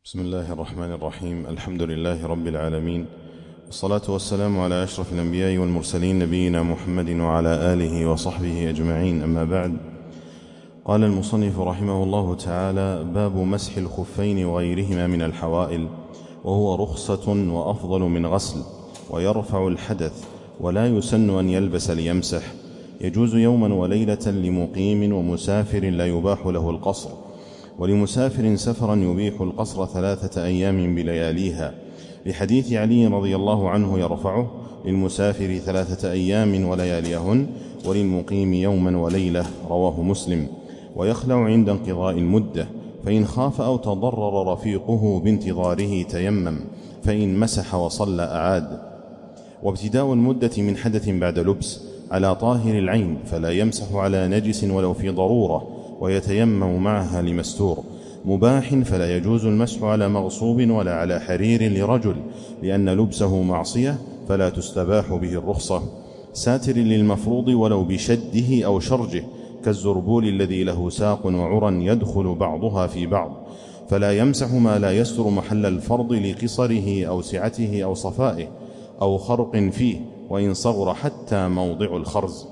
بسم الله الرحمن الرحيم. الحمد لله رب العالمين، والصلاة والسلام على أشرف الأنبياء والمرسلين نبينا محمد وعلى آله وصحبه أجمعين، أما بعد. قال المصنف رحمه الله تعالى: باب مسح الخفين وغيرهما من الحوائل، وهو رخصة وأفضل من غسل، ويرفع الحدث، ولا يسن أن يلبس ليمسح. يجوز يوما وليلة لمقيم ومسافر لا يباح له القصر، ولمسافر سفرا يبيح القصر 3 أيام بلياليها، لحديث علي رضي الله عنه يرفعه: للمسافر 3 أيام ولياليهن، وللمقيم يوما وليلة، رواه مسلم. ويخلع عند انقضاء المدة، فإن خاف أو تضرر رفيقه بانتظاره تيمم، فإن مسح وصلى أعاد. وابتداء المدة من حدث بعد لبس على طاهر العين، فلا يمسح على نجس ولو في ضرورة، ويتيمم معها لمستور. مباح، فلا يجوز المسح على مغصوب ولا على حرير لرجل، لأن لبسه معصية فلا تستباح به الرخصة. ساتر للمفروض ولو بشده أو شرجه، كالزربول الذي له ساق وعرى يدخل بعضها في بعض، فلا يمسح ما لا يستر محل الفرض لقصره أو سعته أو صفائه أو خرق فيه، وإن صغر حتى موضع الخرز.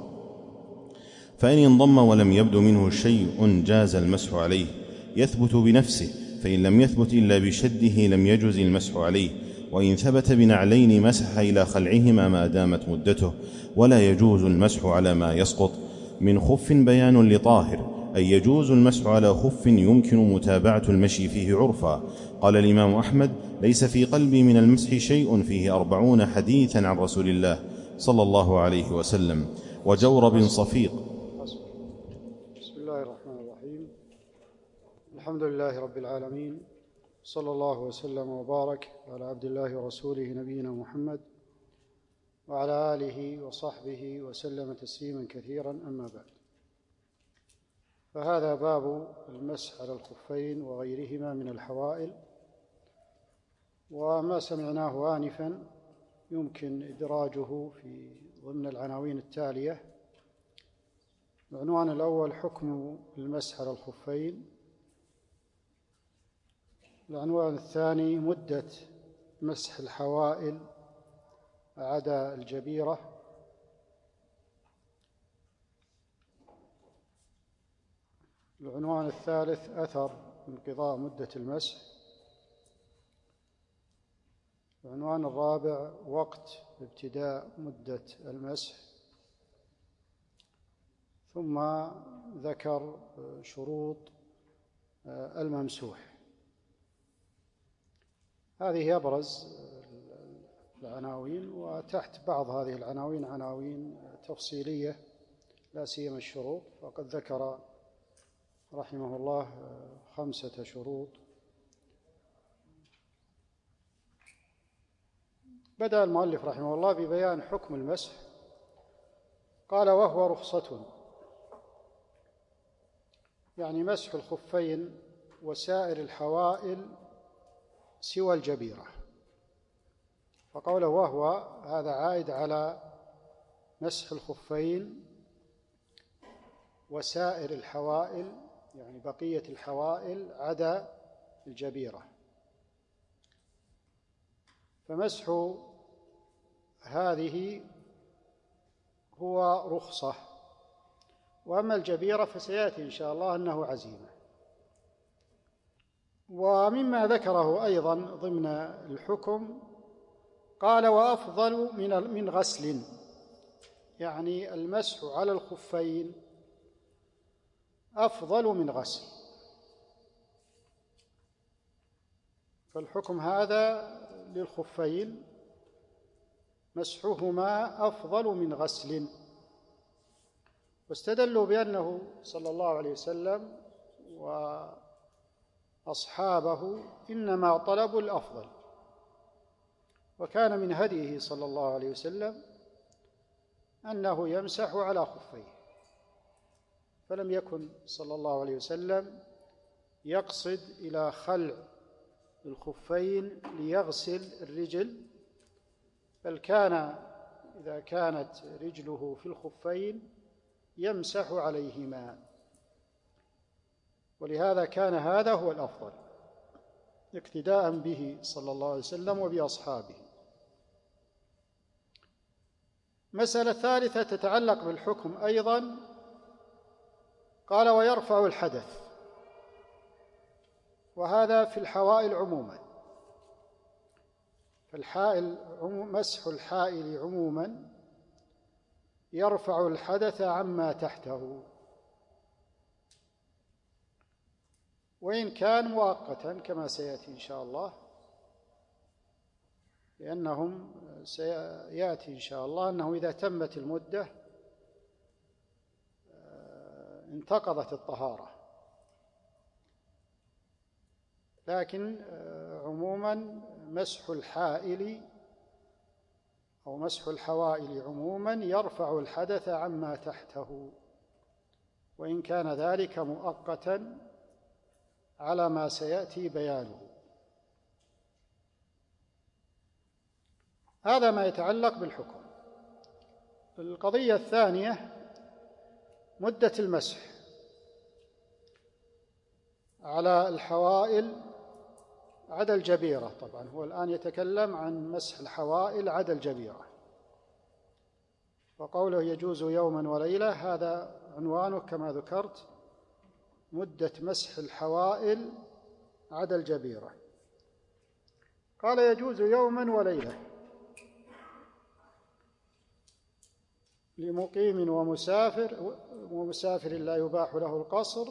فإن انضم ولم يبد منه شيء جاز المسح عليه، يثبت بنفسه، فإن لم يثبت إلا بشده لم يجز المسح عليه. وإن ثبت بنعلين مسح إلى خلعهما ما دامت مدته. ولا يجوز المسح على ما يسقط. من خف بيان لطاهر، أي يجوز المسح على خف يمكن متابعة المشي فيه عرفا. قال الإمام أحمد: ليس في قلبي من المسح شيء فيه 40 حديثا عن رسول الله صلى الله عليه وسلم. وجورب صفيق. بسم الله الرحمن الرحيم. الحمد لله رب العالمين، صلى الله وسلم وبارك على عبد الله ورسوله نبينا محمد وعلى آله وصحبه وسلم تسليما كثيرا، أما بعد. فهذا باب المسح على الخفين وغيرهما من الحوائل، وما سمعناه آنفا يمكن إدراجه في ضمن العناوين التالية. العنوان الأول: حكم المسح على الخفين. العنوان الثاني: مدة مسح الحوائل عدا الجبيرة. العنوان الثالث: أثر انقضاء مدة المسح. العنوان الرابع: وقت ابتداء مدة المسح. ثم ذكر شروط الممسوح. هذه أبرز العناوين، وتحت بعض هذه العناوين عناوين تفصيلية، لا سيما الشروط، فقد ذكر رحمه الله 5 شروط. بدأ المؤلف رحمه الله ببيان حكم المسح. قال: وهو رخصة، يعني مسح الخفين وسائر الحوائل سوى الجبيرة. فقوله وهو هذا عائد على مسح الخفين وسائر الحوائل، يعني بقية الحوائل عدا الجبيرة. فمسح هذه هو رخصة، وأما الجبيرة فسيأتي إن شاء الله أنه عزيمة. ومما ذكره أيضا ضمن الحكم قال: وأفضل من غسل، يعني المسح على الخفين أفضل من غسل. فالحكم هذا للخفين مسحهما أفضل من غسل. واستدلوا بأنه صلى الله عليه وسلم وأصحابه إنما طلبوا الأفضل، وكان من هديه صلى الله عليه وسلم أنه يمسح على خفيه، فلم يكن صلى الله عليه وسلم يقصد إلى خلع الخفين ليغسل الرجل، بل كان إذا كانت رجله في الخفين يمسح عليهما، ولهذا كان هذا هو الأفضل. اقتداء به صلى الله عليه وسلم وبأصحابه. مسألة ثالثة تتعلق بالحكم أيضا، قال ويرفع الحدث، وهذا في الحوائل عموما. فالحائل مسح الحائل عموما يرفع الحدث عما تحته، وإن كان مؤقتا كما سيأتي إن شاء الله، لأنهم سيأتي إن شاء الله أنه إذا تمت المدة انتقضت الطهارة. لكن عموما مسح الحائل أو مسح الحوائل عموما يرفع الحدث عما تحته، وإن كان ذلك مؤقتا على ما سيأتي بيانه. هذا ما يتعلق بالحكم. القضية الثانية مدة المسح على الحوائل عدا الجبيرة. طبعا هو الآن يتكلم عن مسح الحوائل عدا الجبيرة، وقوله يجوز يوما وليلة هذا عنوانه كما ذكرت مدة مسح الحوائل عدا الجبيرة. قال يجوز يوما وليلة لمقيم ومسافر لا يباح له القصر،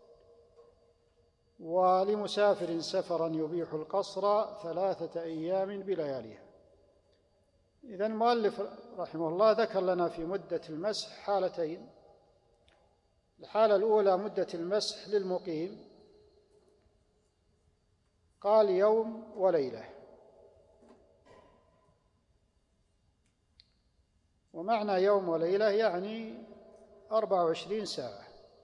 ولمسافر سفرا يبيح القصر 3 أيام بلياليها. إذن المؤلف رحمه الله ذكر لنا في مدة المسح حالتين. الحالة الأولى مدة المسح للمقيم، قال يوم وليلة، ومعنى يوم وليلة يعني 24 ساعة،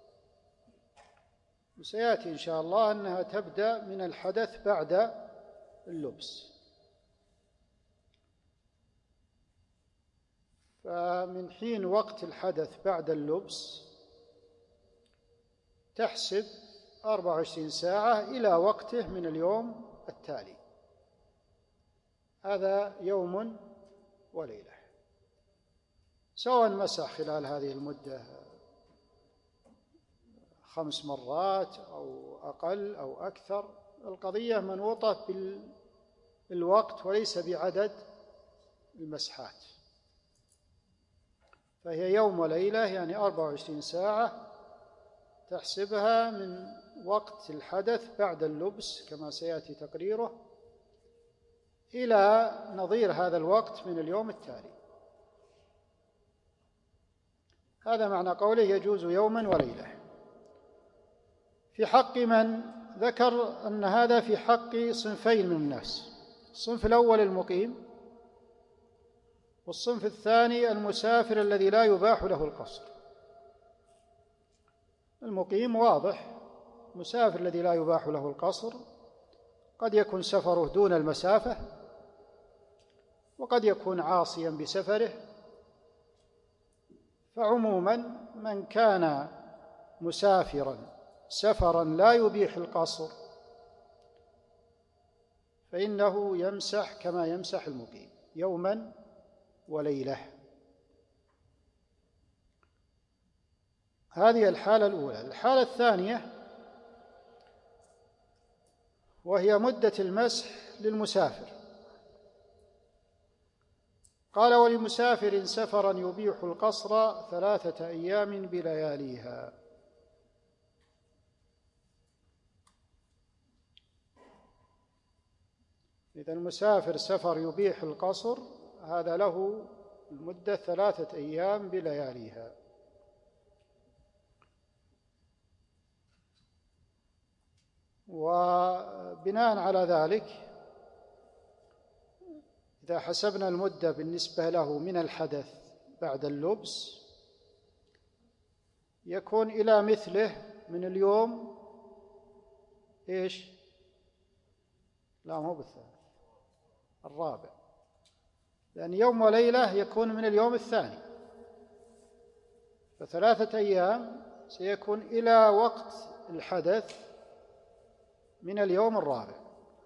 وسيأتي إن شاء الله أنها تبدأ من الحدث بعد اللبس. فمن حين وقت الحدث بعد اللبس تحسب 24 ساعة إلى وقته من اليوم التالي، هذا يوم وليلة. سواء مسح خلال هذه المدة 5 مرات أو أقل أو أكثر، القضية منوطة بالوقت وليس بعدد المسحات. فهي يوم وليلة يعني 24 ساعة تحسبها من وقت الحدث بعد اللبس كما سيأتي تقريره إلى نظير هذا الوقت من اليوم التالي. هذا معنى قوله يجوز يوما وليلة. في حق من ذكر أن هذا في حق صنفين من الناس: الصنف الأول المقيم، والصنف الثاني المسافر الذي لا يباح له القصر. المقيم واضح، المسافر الذي لا يباح له القصر قد يكون سفره دون المسافة، وقد يكون عاصيا بسفره. فعموما من كان مسافرا سفرا لا يبيح القصر فإنه يمسح كما يمسح المقيم يوما وليلة. هذه الحالة الأولى. الحالة الثانية وهي مدة المسح للمسافر، قال ولمسافر سفرا يبيح القصر 3 أيام بلياليها. إذا المسافر سفر يبيح القصر هذا له المدة 3 أيام بلياليها. وبناء على ذلك إذا حسبنا المدة بالنسبة له من الحدث بعد اللبس يكون إلى مثله من اليوم إيش؟ لا مو بالثالث، الرابع، لأن يوم وليلة يكون من اليوم الثاني، ف3 أيام سيكون إلى وقت الحدث من اليوم الرابع.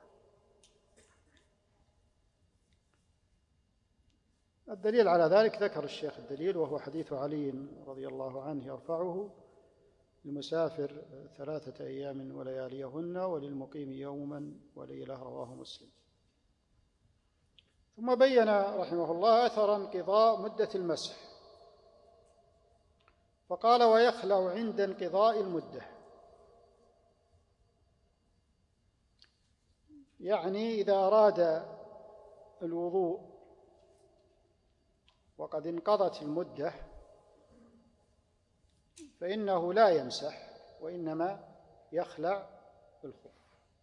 الدليل على ذلك ذكر الشيخ الدليل، وهو حديث علي رضي الله عنه يرفعه: المسافر 3 أيام ولياليهن وللمقيم يوما وليلة، رواه مسلم. ثم بين رحمه الله أثر انقضاء مدة المسح، فقال: ويخلع عند انقضاء المدة، يعني إذا أراد الوضوء وقد انقضت المدة فإنه لا يمسح، وإنما يخلع الخف.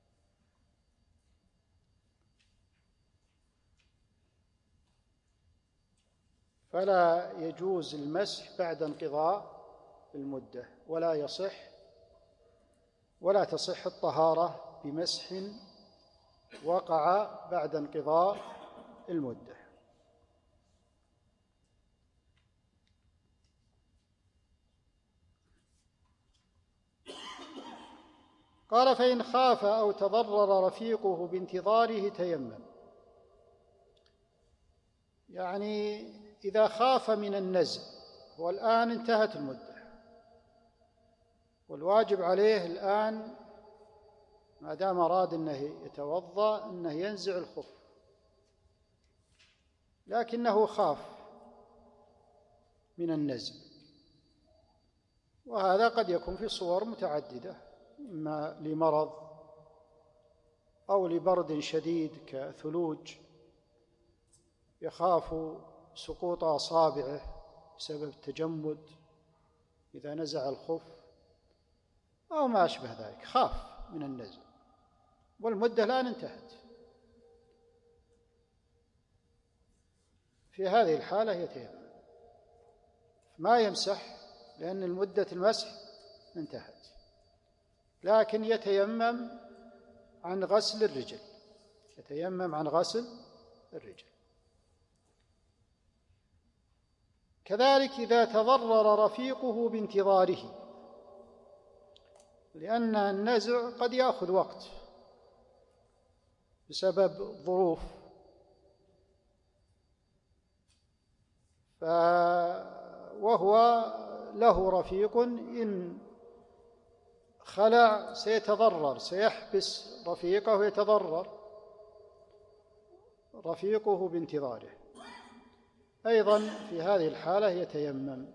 فلا يجوز المسح بعد انقضاء المدة، ولا يصح ولا تصح الطهارة بمسح وقع بعد انقضاء المدة. قال: فإن خاف أو تضرر رفيقه بانتظاره تيمم، يعني إذا خاف من النزع، والآن انتهت المدة والواجب عليه الآن ما دام أراد أنه يتوضأ أنه ينزع الخف، لكنه خاف من النزع، وهذا قد يكون في صور متعددة، إما لمرض أو لبرد شديد كثلوج يخاف سقوط أصابعه بسبب التجمد إذا نزع الخف، أو ما أشبه ذلك، خاف من النزع والمدة الآن انتهت. في هذه الحالة يتيمم، ما يمسح لأن المدة المسح انتهت، لكن يتيمم عن غسل الرجل، يتيمم عن غسل الرجل. كذلك إذا تضرر رفيقه بانتظاره، لأن النزع قد يأخذ وقت بسبب ظروف، وهو له رفيق، إن خلع سيتضرر، سيحبس رفيقه ويتضرر رفيقه بانتظاره، أيضا في هذه الحالة يتيمم.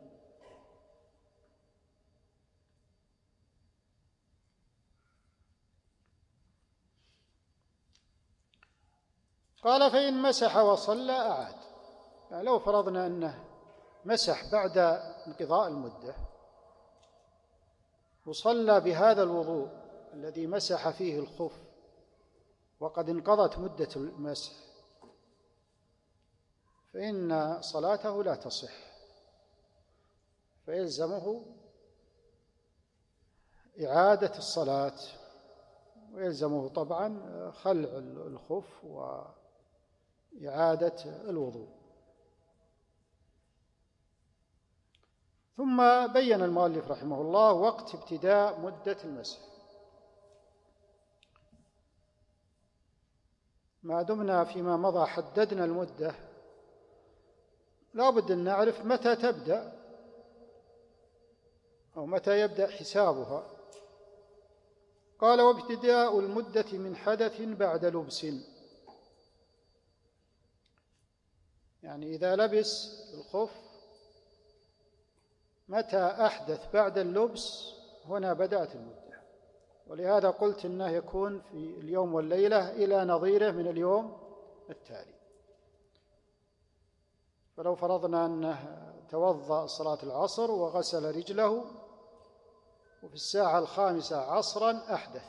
قال: فإن مسح وصلى أعاد، يعني لو فرضنا أنه مسح بعد انقضاء المدة وصلى بهذا الوضوء الذي مسح فيه الخف وقد انقضت مدة المسح، فإن صلاته لا تصح، فيلزمه إعادة الصلاة، ويلزمه طبعا خلع الخف وإعادة الوضوء. ثم بين المؤلف رحمه الله وقت ابتداء مدة المسح. ما دمنا فيما مضى حددنا المدة، لا بد أن نعرف متى تبدأ أو متى يبدأ حسابها. قال: وابتداء المدة من حدث بعد لبس، يعني إذا لبس الخف متى أحدث بعد اللبس هنا بدأت المدة، ولهذا قلت إنه يكون في اليوم والليلة إلى نظيره من اليوم التالي. فلو فرضنا أنه توضأ صلاة العصر وغسل رجله وفي الساعة 5 عصرا أحدث،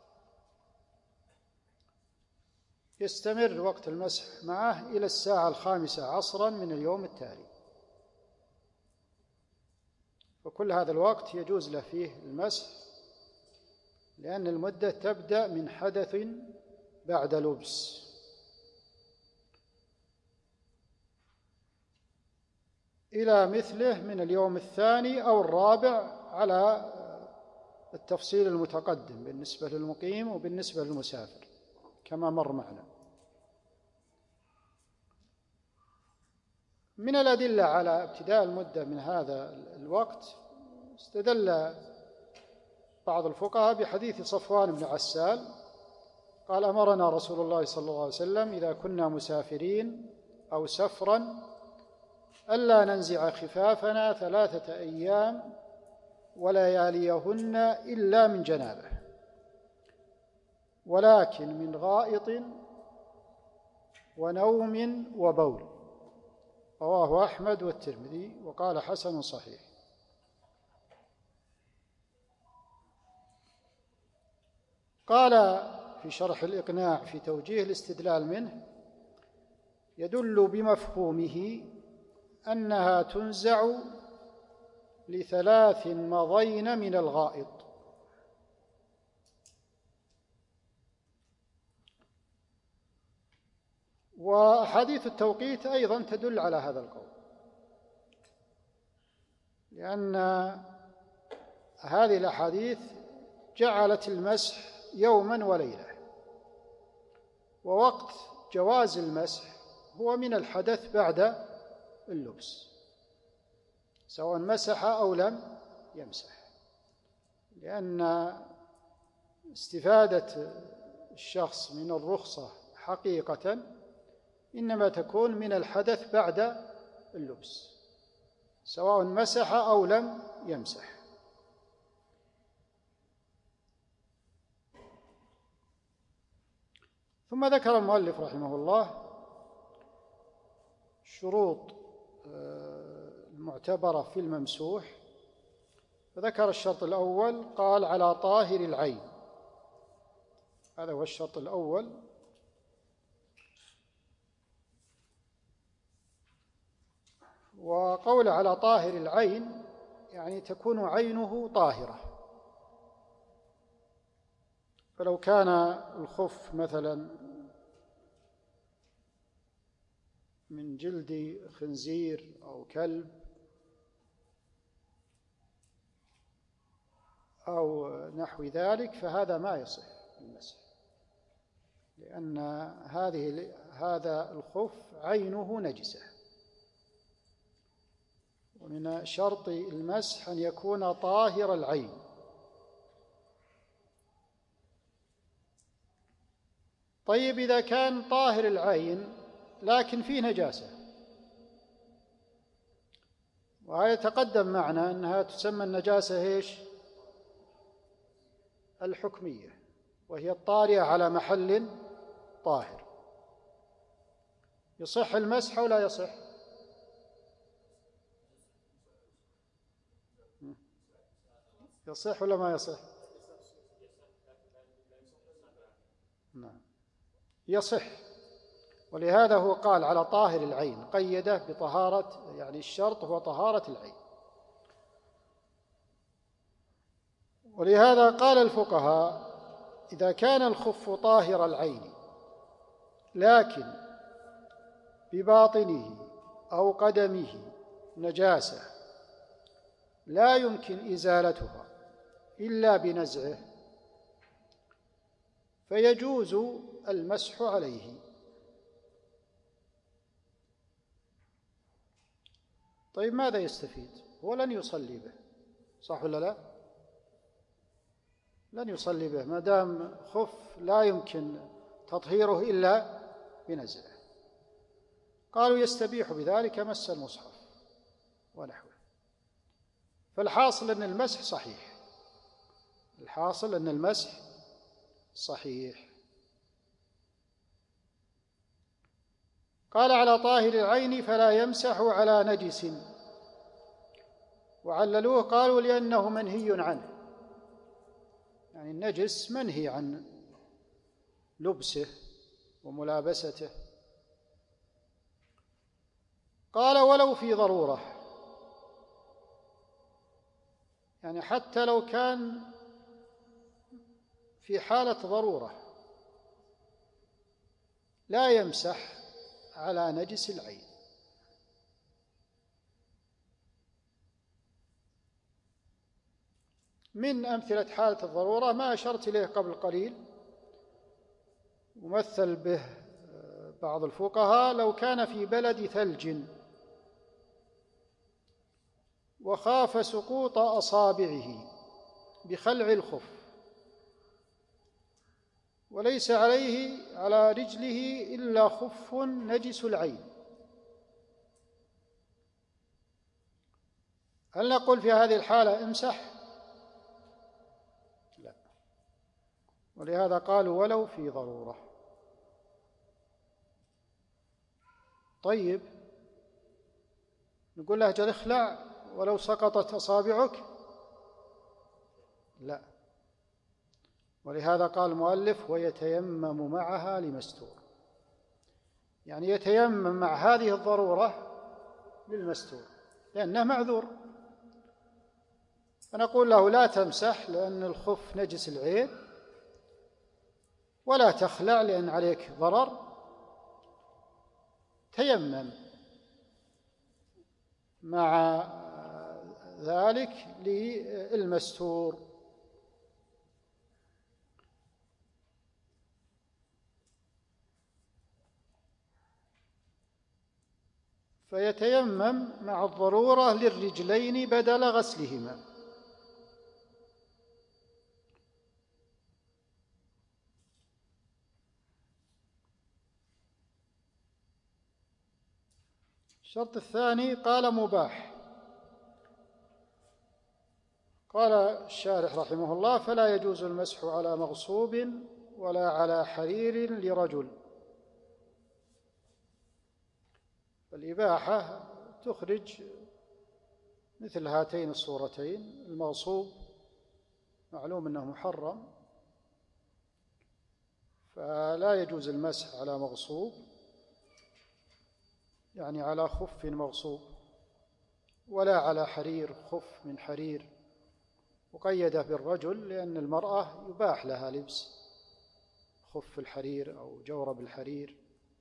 يستمر وقت المسح معه إلى الساعة 5 عصرا من اليوم التالي، وكل هذا الوقت يجوز له فيه المسح، لأن المدة تبدأ من حدث بعد لبس. إلى مثله من اليوم الثاني أو الرابع على التفصيل المتقدم بالنسبة للمقيم وبالنسبة للمسافر كما مر معنا. من الأدلة على ابتداء المدة من هذا الوقت استدل بعض الفقهاء بحديث صفوان بن عسال قال: أمرنا رسول الله صلى الله عليه وسلم إذا كنا مسافرين أو سفرا ألا ننزع خفافنا 3 أيام ولياليهن إلا من جنابه، ولكن من غائط ونوم وبول. رواه أحمد والترمذي وقال حسن صحيح. قال في شرح الإقناع في توجيه الاستدلال منه: يدل بمفهومه أنها تنزع ل3 مضين من الغائط. وأحاديث التوقيت أيضا تدل على هذا القول، لأن هذه الأحاديث جعلت المسح يوما وليلة، ووقت جواز المسح هو من الحدث بعد اللبس، سواء مسح أو لم يمسح، لأن استفادة الشخص من الرخصة حقيقة إنما تكون من الحدث بعد اللبس، سواء مسح أو لم يمسح. ثم ذكر المؤلف رحمه الله شروط المعتبرة في الممسوح، فذكر الشرط الأول، قال: على طاهر العين. هذا هو الشرط الأول. وقول على طاهر العين يعني تكون عينه طاهرة، فلو كان الخف مثلا من جلد خنزير أو كلب أو نحو ذلك فهذا ما يصح المسح، لأن هذا الخف عينه نجسة. ومن شرط المسح أن يكون طاهر العين. طيب، إذا كان طاهر العين لكن فيه نجاسة، وهذا تقدم معنا أنها تسمى النجاسة إيش؟ الحكمية، وهي الطارئة على محل طاهر، يصح المسح ولا يصح؟ يصح ولا ما يصح؟ نعم يصح. ولهذا هو قال على طاهر العين، قيده بطهارة، يعني الشرط هو طهارة العين. ولهذا قال الفقهاء: إذا كان الخف طاهر العين لكن بباطنه أو قدمه نجاسة لا يمكن إزالتها إلا بنزعه، فيجوز المسح عليه. طيب، ماذا يستفيد؟ هو لن يصلي به، صح ولا لا؟ لن يصلي به ما دام خف لا يمكن تطهيره إلا بنزعه. قالوا يستبيح بذلك مس المصحف ونحوه. فالحاصل أن المسح صحيح، الحاصل أن المسح صحيح. قال على طاهر العين فلا يمسح على نجس، وعللوه قالوا لأنه منهي عنه، يعني النجس منهي عن لبسه وملابسته. قال ولو في ضرورة، يعني حتى لو كان في حالة ضرورة لا يمسح على نجس العين. من أمثلة حالة الضرورة ما أشرت إليه قبل قليل، ممثل به بعض الفقهاء: لو كان في بلد ثلج وخاف سقوط أصابعه بخلع الخف، وليس عليه على رجله إلا خف نجس العين، هل نقول في هذه الحالة امسح؟ لا، ولهذا قالوا ولو في ضرورة. طيب نقول له اجل اخلع ولو سقطت أصابعك؟ لا، ولهذا قال المؤلف ويتيمم معها لمستور، يعني يتيمم مع هذه الضرورة للمستور لأنه معذور. فنقول له لا تمسح لأن الخف نجس العين، ولا تخلع لأن عليك ضرر، تيمم مع ذلك للمستور. فيتيمم مع الضرورة للرجلين بدل غسلهما. الشرط الثاني قال مباح. قال الشارح رحمه الله فلا يجوز المسح على مغصوب ولا على حرير لرجل. الإباحة تخرج مثل هاتين الصورتين. المغصوب معلوم أنه محرم، فلا يجوز المسح على مغصوب، يعني على خف مغصوب، ولا على حرير، خف من حرير، وقيده بالرجل لأن المرأة يباح لها لبس خف الحرير أو جورب الحرير.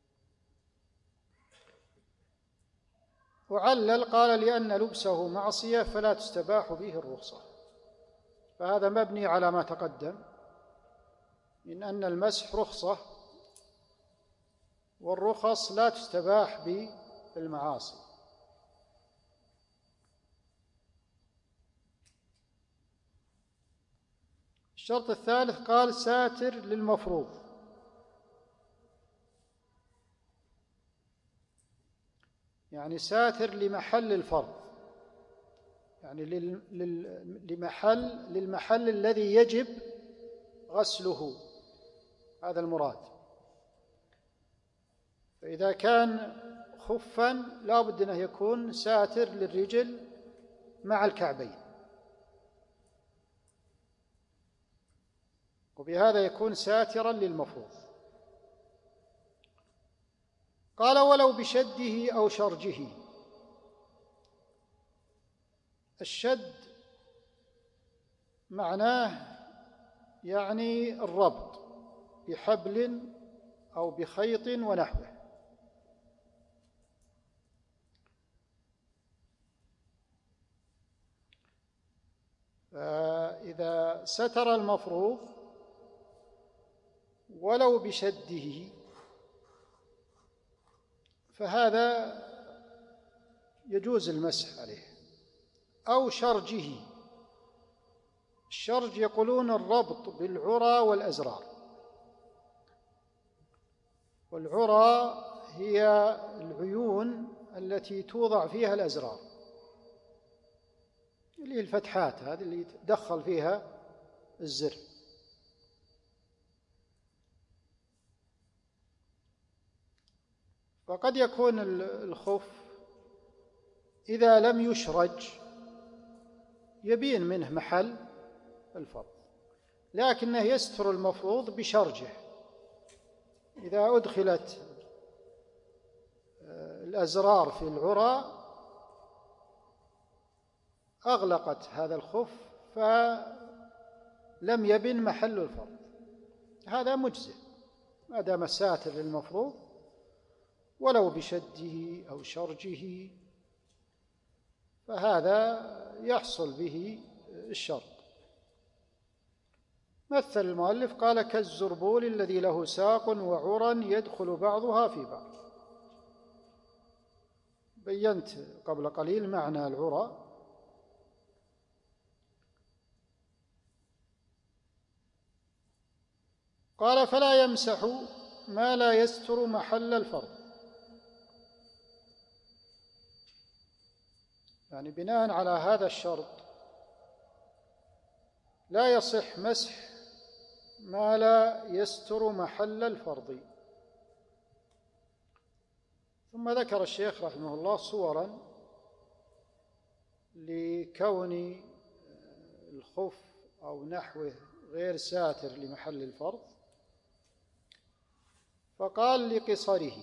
وعلل قال لأن لبسه معصية فلا تستباح به الرخصة. فهذا مبني على ما تقدم من أن المسح رخصة، والرخص لا تستباح بالمعاصي. الشرط الثالث قال ساتر للمفروض، يعني ساتر لمحل الفرض، يعني للمحل الذي يجب غسله، هذا المراد. فإذا كان خفا لا بد أنه يكون ساتر للرجل مع الكعبين، وبهذا يكون ساترا للمفروض. قال ولو بشده أو شرجه. الشد معناه يعني الربط بحبل أو بخيط ونحوه. فإذا ستر المفروض ولو بشده فهذا يجوز المسح عليه، أو شرجه. الشرج يقولون الربط بالعرى والأزرار، والعرى هي العيون التي توضع فيها الأزرار، اللي الفتحات هذه اللي يدخل فيها الزر. وقد يكون الخف إذا لم يشرج يبين منه محل الفرض، لكنه يستر المفروض بشرجه. إذا أدخلت الأزرار في العرى أغلقت هذا الخف فلم يبن محل الفرض، هذا مجزئ ما دام ساتر للمفروض ولو بشده أو شرجه، فهذا يحصل به الشرط. مثل المؤلف قال كالزربول الذي له ساق وعرى يدخل بعضها في بعض. بينت قبل قليل معنى العرى قال فلا يمسح ما لا يستر محل الفرض. يعني بناء على هذا الشرط لا يصح مسح ما لا يستر محل الفرض. ثم ذكر الشيخ رحمه الله صورا لكون الخف أو نحوه غير ساتر لمحل الفرض، فقال لقصره،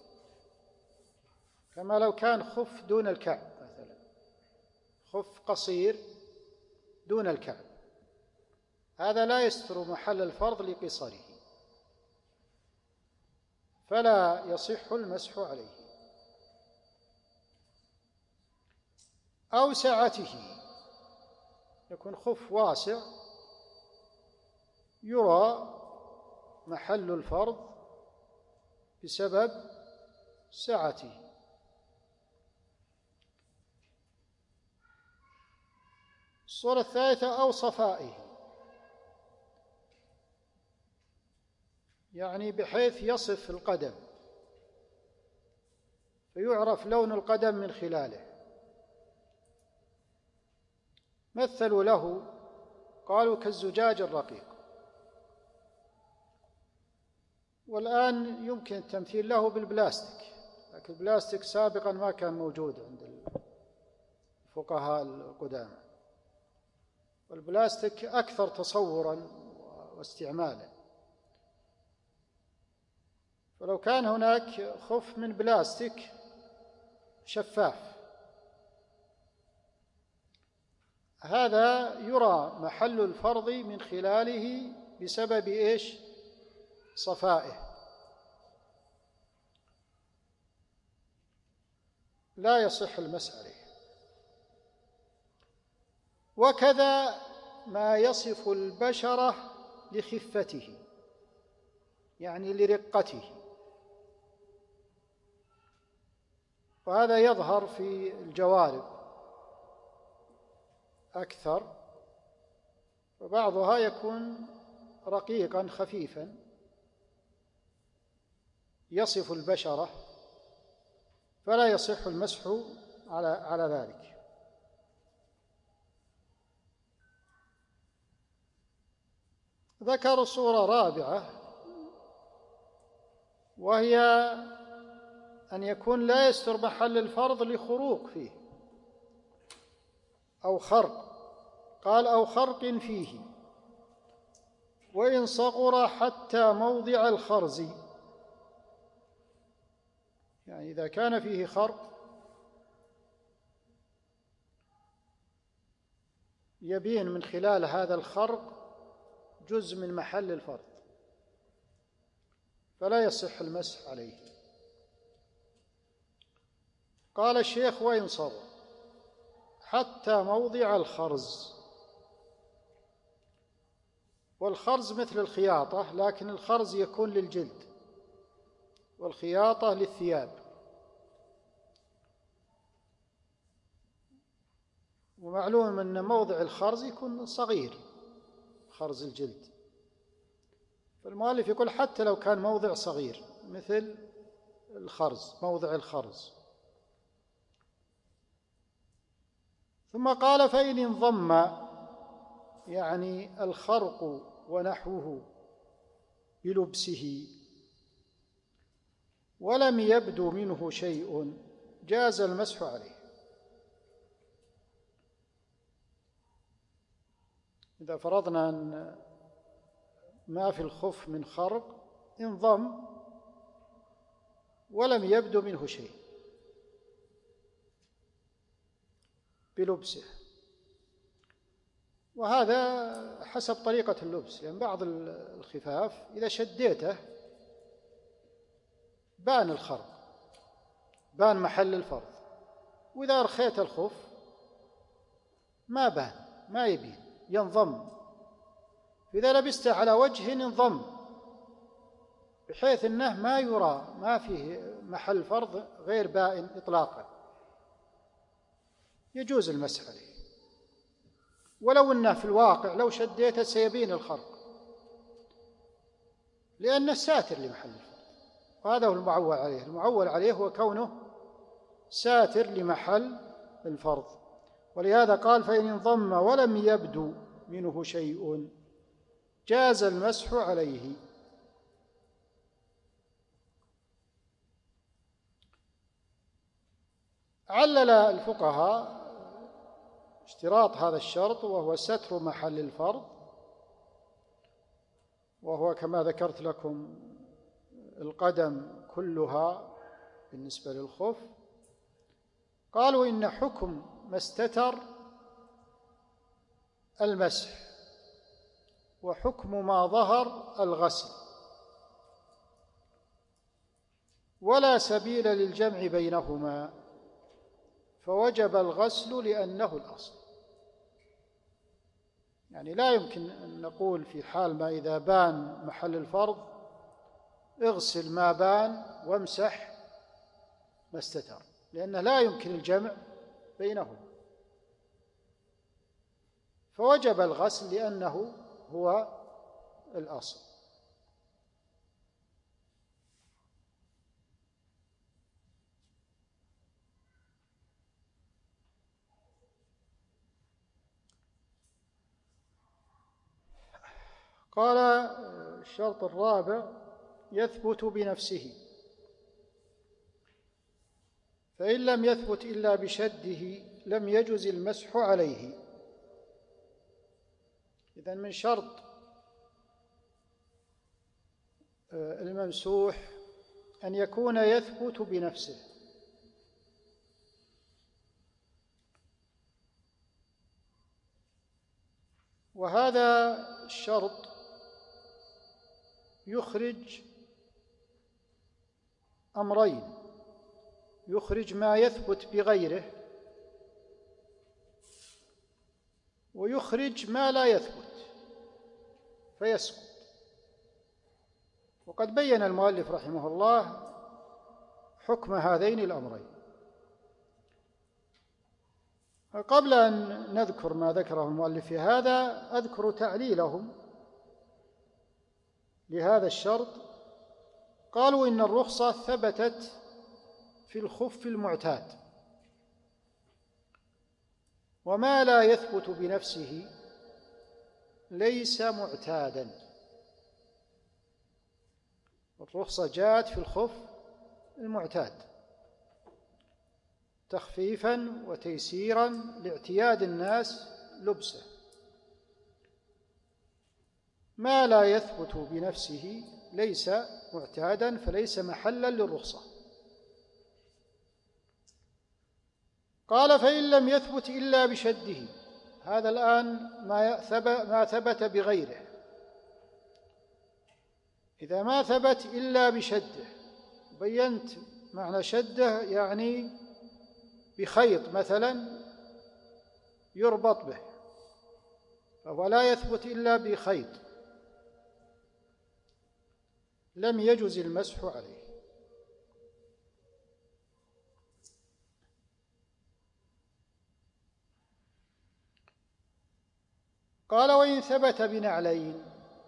كما لو كان خف دون الكعب مثلا، خف قصير دون الكعب، هذا لا يستر محل الفرض لقصره، فلا يصح المسح عليه. أو سعته، يكون خف واسع يرى محل الفرض بسبب سعته. الصورة الثالثة أو صفائه، يعني بحيث يصف القدم فيعرف لون القدم من خلاله. مثلوا له قالوا كالزجاج الرقيق، والآن يمكن التمثيل له بالبلاستيك، لكن البلاستيك سابقا ما كان موجود عند الفقهاء القدامى، والبلاستيك أكثر تصورا واستعمالا. فلو كان هناك خف من بلاستيك شفاف، هذا يرى محل الفرض من خلاله بسبب إيش؟ صفائه، لا يصح المسح عليه. وكذا ما يصف البشرة لخفته، يعني لرقته، وهذا يظهر في الجوارب أكثر، وبعضها يكون رقيقا خفيفا يصف البشرة، فلا يصح المسح على ذلك. ذكر صورة رابعة، وهي أن يكون لا يستر محل الفرض لخروق فيه أو خرق، قال أو خرق فيه وإن صغر حتى موضع الخرز، يعني إذا كان فيه خرق يبين من خلال هذا الخرق جزء من محل الفرض، فلا يصح المسح عليه. قال الشيخ وإن صغر حتى موضع الخرز، والخرز مثل الخياطة، لكن الخرز يكون للجلد والخياطة للثياب، ومعلوم أن موضع الخرز يكون صغير، خرز الجلد، فالمؤلف يقول حتى لو كان موضع صغير مثل الخرز، موضع الخرز. ثم قال فإن انضم، يعني الخرق ونحوه بلبسه ولم يبدو منه شيء جاز المسح عليه. إذا فرضنا أن ما في الخف من خرق انضم ولم يبدو منه شيء بلبسه، وهذا حسب طريقة اللبس، يعني بعض الخفاف إذا شديته بان الخرق، بان محل الفرض، وإذا أرخيت الخف ما بان، ما يبين، ينضم، إذا لبسته على وجه انضم بحيث أنه ما يرى، ما فيه محل فرض غير بائن إطلاقا، يجوز المسح عليه، ولو أنه في الواقع لو شديته سيبين الخرق. لأنه ساتر لمحل الفرض، وهذا هو المعول عليه. المعول عليه هو كونه ساتر لمحل الفرض، ولهذا قال: فإن انضم ولم يبدو منه شيء جاز المسح عليه. علل الفقهاء اشتراط هذا الشرط، وهو ستر محل الفرض، وهو كما ذكرت لكم القدم كلها بالنسبة للخف. قالوا إن حكم ما استتر المسح، وحكم ما ظهر الغسل، ولا سبيل للجمع بينهما، فوجب الغسل لأنه الأصل. يعني لا يمكن أن نقول في حال ما إذا بان محل الفرض اغسل ما بان وامسح ما استتر، لأنه لا يمكن الجمع بينهما، فوجب الغسل لأنه هو الأصل. قال الشرط الرابع: يثبت بنفسه، فإن لم يثبت إلا بشده لم يجز المسح عليه. إذن من شرط الممسوح أن يكون يثبت بنفسه، وهذا الشرط يخرج أمرين: يخرج ما يثبت بغيره، ويخرج ما لا يثبت فيسقط. وقد بين المؤلف رحمه الله حكم هذين الأمرين. قبل أن نذكر ما ذكره المؤلف في هذا، أذكر تعليلهم لهذا الشرط. قالوا إن الرخصة ثبتت في الخف المعتاد، وما لا يثبت بنفسه ليس معتادا. الرخصة جاءت في الخف المعتاد تخفيفا وتيسيرا لاعتياد الناس لبسه. ما لا يثبت بنفسه ليس معتادا، فليس محلا للرخصة. قال: فإن لم يثبت إلا بشده. هذا الآن ما ثبت بغيره. إذا ما ثبت إلا بشده، بينت معنى شده، يعني بخيط مثلا يربط به، فهو لا يثبت إلا بخيط، لم يجز المسح عليه. قال: وإن ثبت بنعلين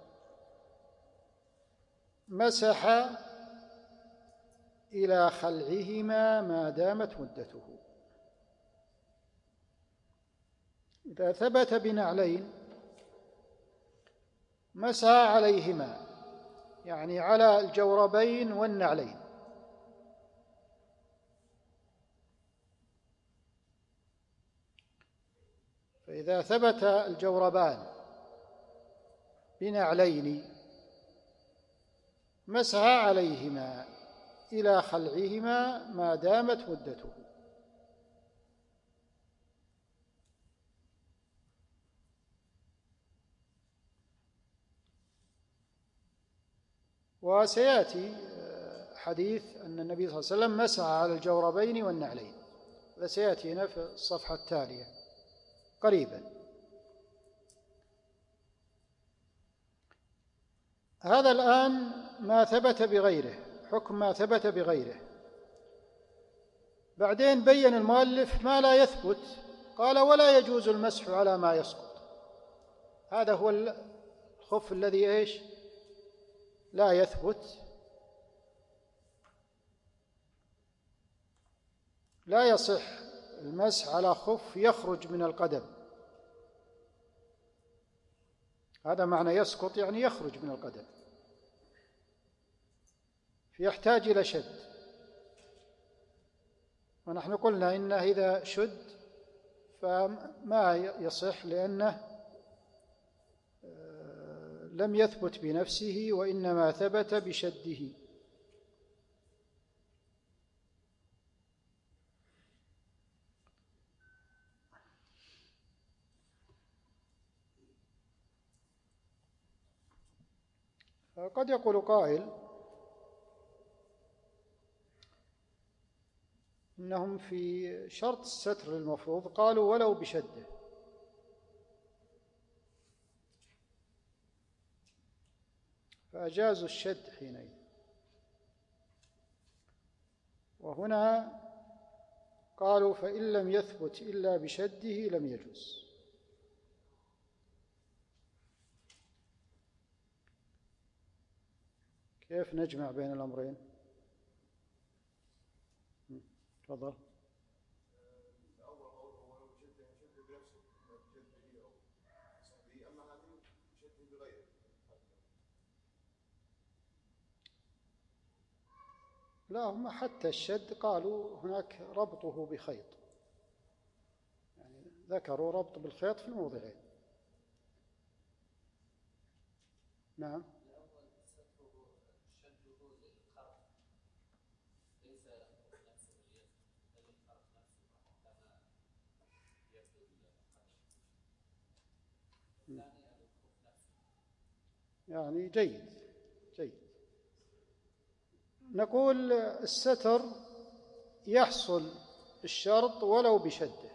مسح إلى خلعهما ما دامت مدته. إذا ثبت بنعلين مسح عليهما، يعني على الجوربين والنعلين. فإذا ثبت الجوربان بنعلين مسح عليهما إلى خلعهما ما دامت مدته. وسيأتي حديث أن النبي صلى الله عليه وسلم مسح على الجوربين والنعلين، هذا سيأتي هنا في الصفحة التالية قريبا. هذا الآن ما ثبت بغيره، حكم ما ثبت بغيره. بعدين بين المؤلف ما لا يثبت، قال: ولا يجوز المسح على ما يسقط. هذا هو الخف الذي لا يثبت، لا يصح المسح على خف يخرج من القدم. هذا معنى يسقط، يعني يخرج من القدم، فيحتاج إلى شد. ونحن قلنا إنه إذا شد فما يصح، لأنه لم يثبت بنفسه وإنما ثبت بشده. قد يقول قائل إنهم في شرط الستر المفروض قالوا ولو بشده، فأجازوا الشد حينئذ. وهنا قالوا فإن لم يثبت إلا بشده لم يجوز. كيف نجمع بين الأمرين؟ تفضل. لا، هم حتى الشد قالوا هناك ربطه بخيط، يعني ذكروا ربط بالخيط في الموضعين. نعم. يعني جيد. نقول الستر يحصل الشرط ولو بشده،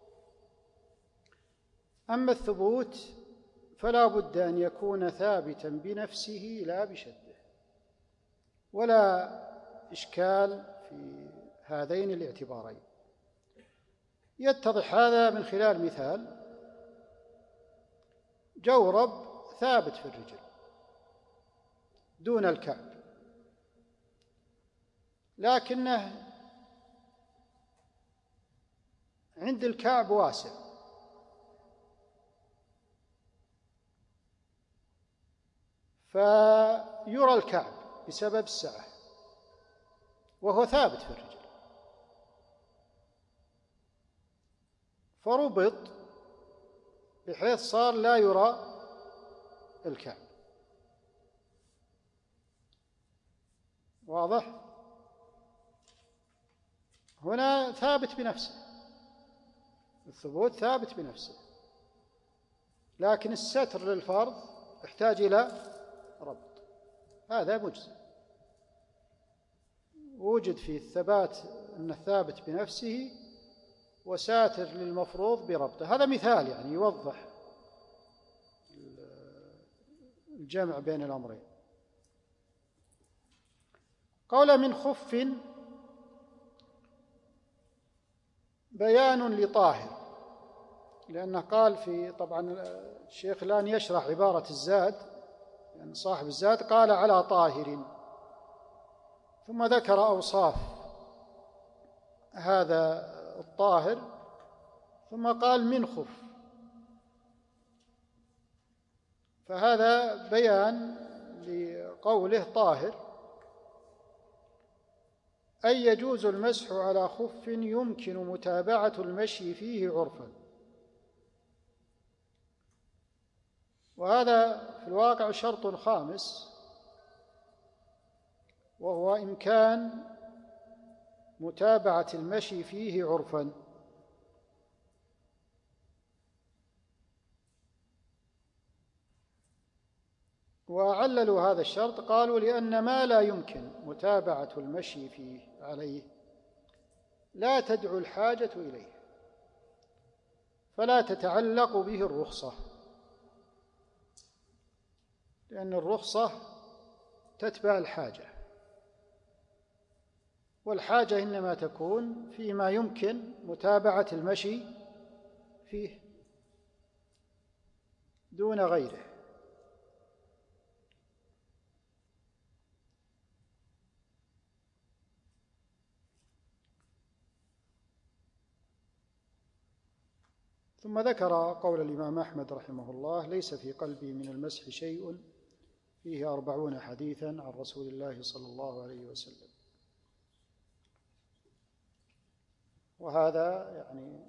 أما الثبوت فلا بد أن يكون ثابتا بنفسه لا بشده، ولا إشكال في هذين الاعتبارين. يتضح هذا من خلال مثال: جورب ثابت في الرجل دون الكعب، لكنه عند الكعب واسع، فيرى الكعب بسبب السعة، وهو ثابت في الرجل، فربط بحيث صار لا يرى الكعب. واضح؟ هنا ثابت بنفسه، الثبوت ثابت بنفسه، لكن الستر للفرض يحتاج إلى ربط، هذا مجزي. وجد فيه الثبات أنه ثابت بنفسه وساتر للمفروض بربطه. هذا مثال يعني يوضح الجمع بين الأمرين. قول من خف بيان لطاهر، لأنه قال في، طبعا الشيخ الآن يشرح عبارة الزاد، يعني صاحب الزاد قال على طاهر، ثم ذكر أوصاف هذا الطاهر، ثم قال من خف، فهذا بيان لقوله طاهر، أي يجوز المسح على خف يمكن متابعة المشي فيه عرفا. وهذا في الواقع شرط خامس، وهو إمكان متابعة المشي فيه عرفا. وعللوا هذا الشرط، قالوا لأن ما لا يمكن متابعة المشي فيه عليه لا تدعو الحاجة إليه، فلا تتعلق به الرخصة، لأن الرخصة تتبع الحاجة، والحاجة إنما تكون فيما يمكن متابعة المشي فيه دون غيره. ثم ذكر قول الإمام أحمد رحمه الله: ليس في قلبي من المسح شيء فيه 40 حديثا عن رسول الله صلى الله عليه وسلم. وهذا يعني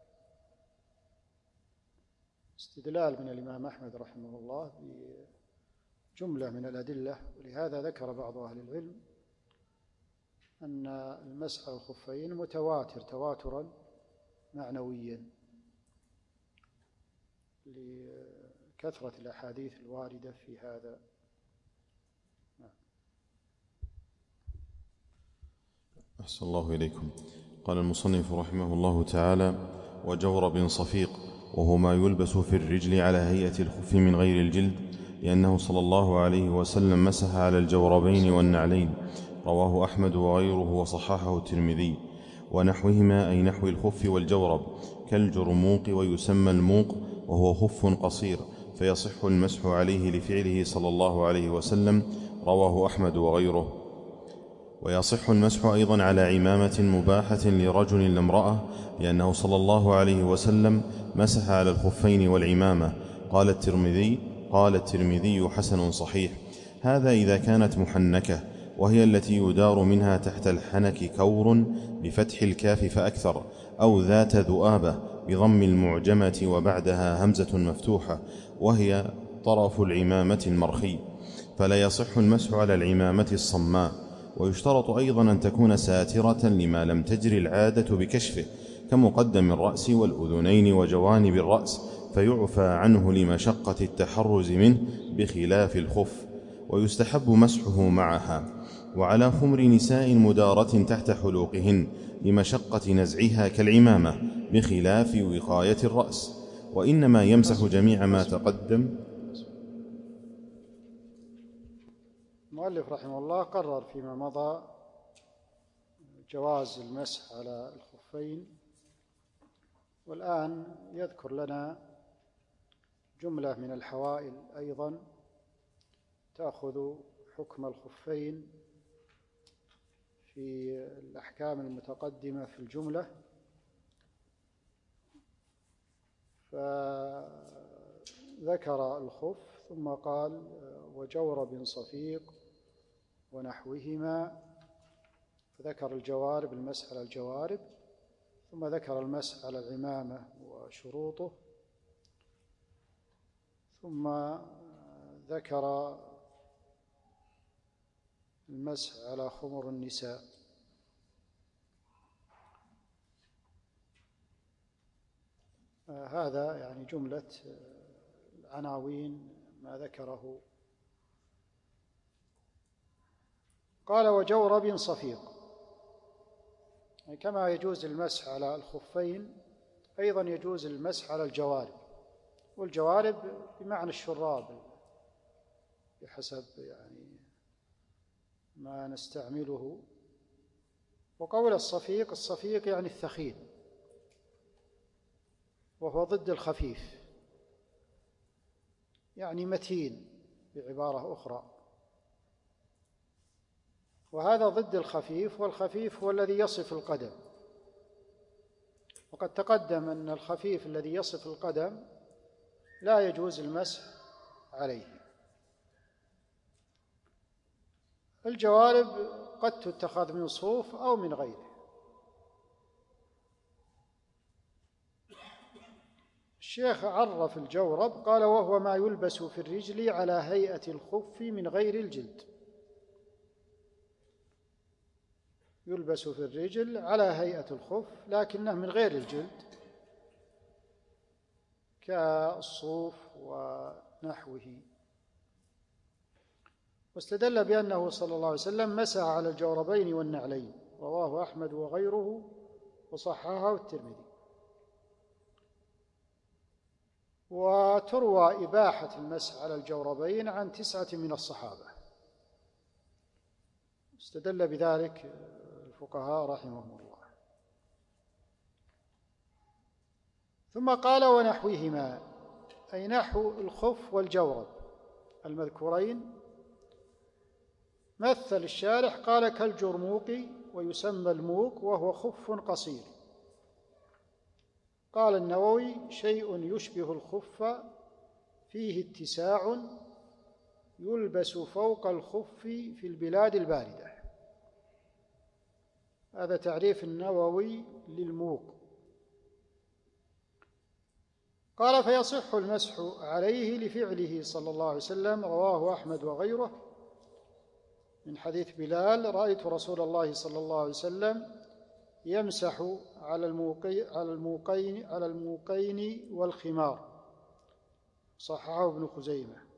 استدلال من الإمام أحمد رحمه الله بجملة من الأدلة، ولهذا ذكر بعض أهل العلم أن المسح على الخفين متواتر تواترا معنويا لكثرة الأحاديث الواردة في هذا. أحسن الله إليكم. قال المصنف رحمه الله تعالى: وجورب صفيق، وهو ما يلبس في الرجل على هيئة الخف من غير الجلد، لأنه صلى الله عليه وسلم مسح على الجوربين والنعلين. رواه أحمد وغيره وصححه الترمذي. ونحوهما أي نحو الخف والجورب كالجرموق، ويسمى الموق وهو خف قصير، فيصح المسح عليه لفعله صلى الله عليه وسلم. رواه أحمد وغيره. ويصح المسح أيضا على عمامة مباحة لرجل لامرأة، لأنه صلى الله عليه وسلم مسح على الخفين والعمامة. قال الترمذي حسن صحيح. هذا إذا كانت محنكة، وهي التي يدار منها تحت الحنك كور بفتح الكاف فأكثر، أو ذات ذؤابة بضم المعجمة وبعدها همزة مفتوحة، وهي طرف العمامة المرخي، فلا يصح المسح على العمامة الصماء. ويشترط أيضا أن تكون ساترة لما لم تجري العادة بكشفه، كمقدم الرأس والأذنين وجوانب الرأس، فيعفى عنه لمشقة التحرز منه بخلاف الخف. ويستحب مسحه معها، وعلى خمر نساء مدارة تحت حلوقهن لمشقة نزعها كالعمامة، بخلاف وقاية الرأس. وإنما يمسح جميع ما تقدم. المؤلف رحمه الله قرر فيما مضى جواز المسح على الخفين، والآن يذكر لنا جملة من الحوائل أيضا تأخذ حكم الخفين في الأحكام المتقدمة في الجملة. فذكر الخف ثم قال: وجورب صفيق ونحوهما، فذكر الجوارب، المسح على الجوارب، ثم ذكر المسح على العمامة وشروطه، ثم ذكر المسح على خمر النساء. هذا يعني جملة العناوين ما ذكره. قال: وجورب صفيق، يعني كما يجوز المسح على الخفين أيضا يجوز المسح على الجوارب، والجوارب بمعنى الشراب بحسب يعني ما نستعمله. وقول الصفيق، الصفيق يعني الثخين، وهو ضد الخفيف، يعني متين بعبارة أخرى، وهذا ضد الخفيف، والخفيف هو الذي يصف القدم. وقد تقدم أن الخفيف الذي يصف القدم لا يجوز المسح عليه. الجوارب قد تتخذ من صوف أو من غيره. الشيخ عرف الجورب قال: وهو ما يلبس في الرجل على هيئة الخف من غير الجلد. يلبس في الرجل على هيئة الخف لكنه من غير الجلد، كالصوف ونحوه. واستدل بأنه صلى الله عليه وسلم مسح على الجوربين والنعلين. رواه أحمد وغيره وصححه الترمذي. وتروى إباحة المسح على الجوربين عن 9 من الصحابة، استدل بذلك الفقهاء رحمهم الله. ثم قال: ونحوهما، أي نحو الخف والجورب المذكورين. مثل الشارح قال: كالجرموق، ويسمى الموق وهو خف قصير. قال النووي: شيء يشبه الخف فيه اتساع يلبس فوق الخف في البلاد الباردة. هذا تعريف النووي للموق. قال: فيصح المسح عليه لفعله صلى الله عليه وسلم. رواه أحمد وغيره من حديث بلال: رأيت رسول الله صلى الله عليه وسلم يمسح على الموقين والخمار. صححه ابن خزيمة.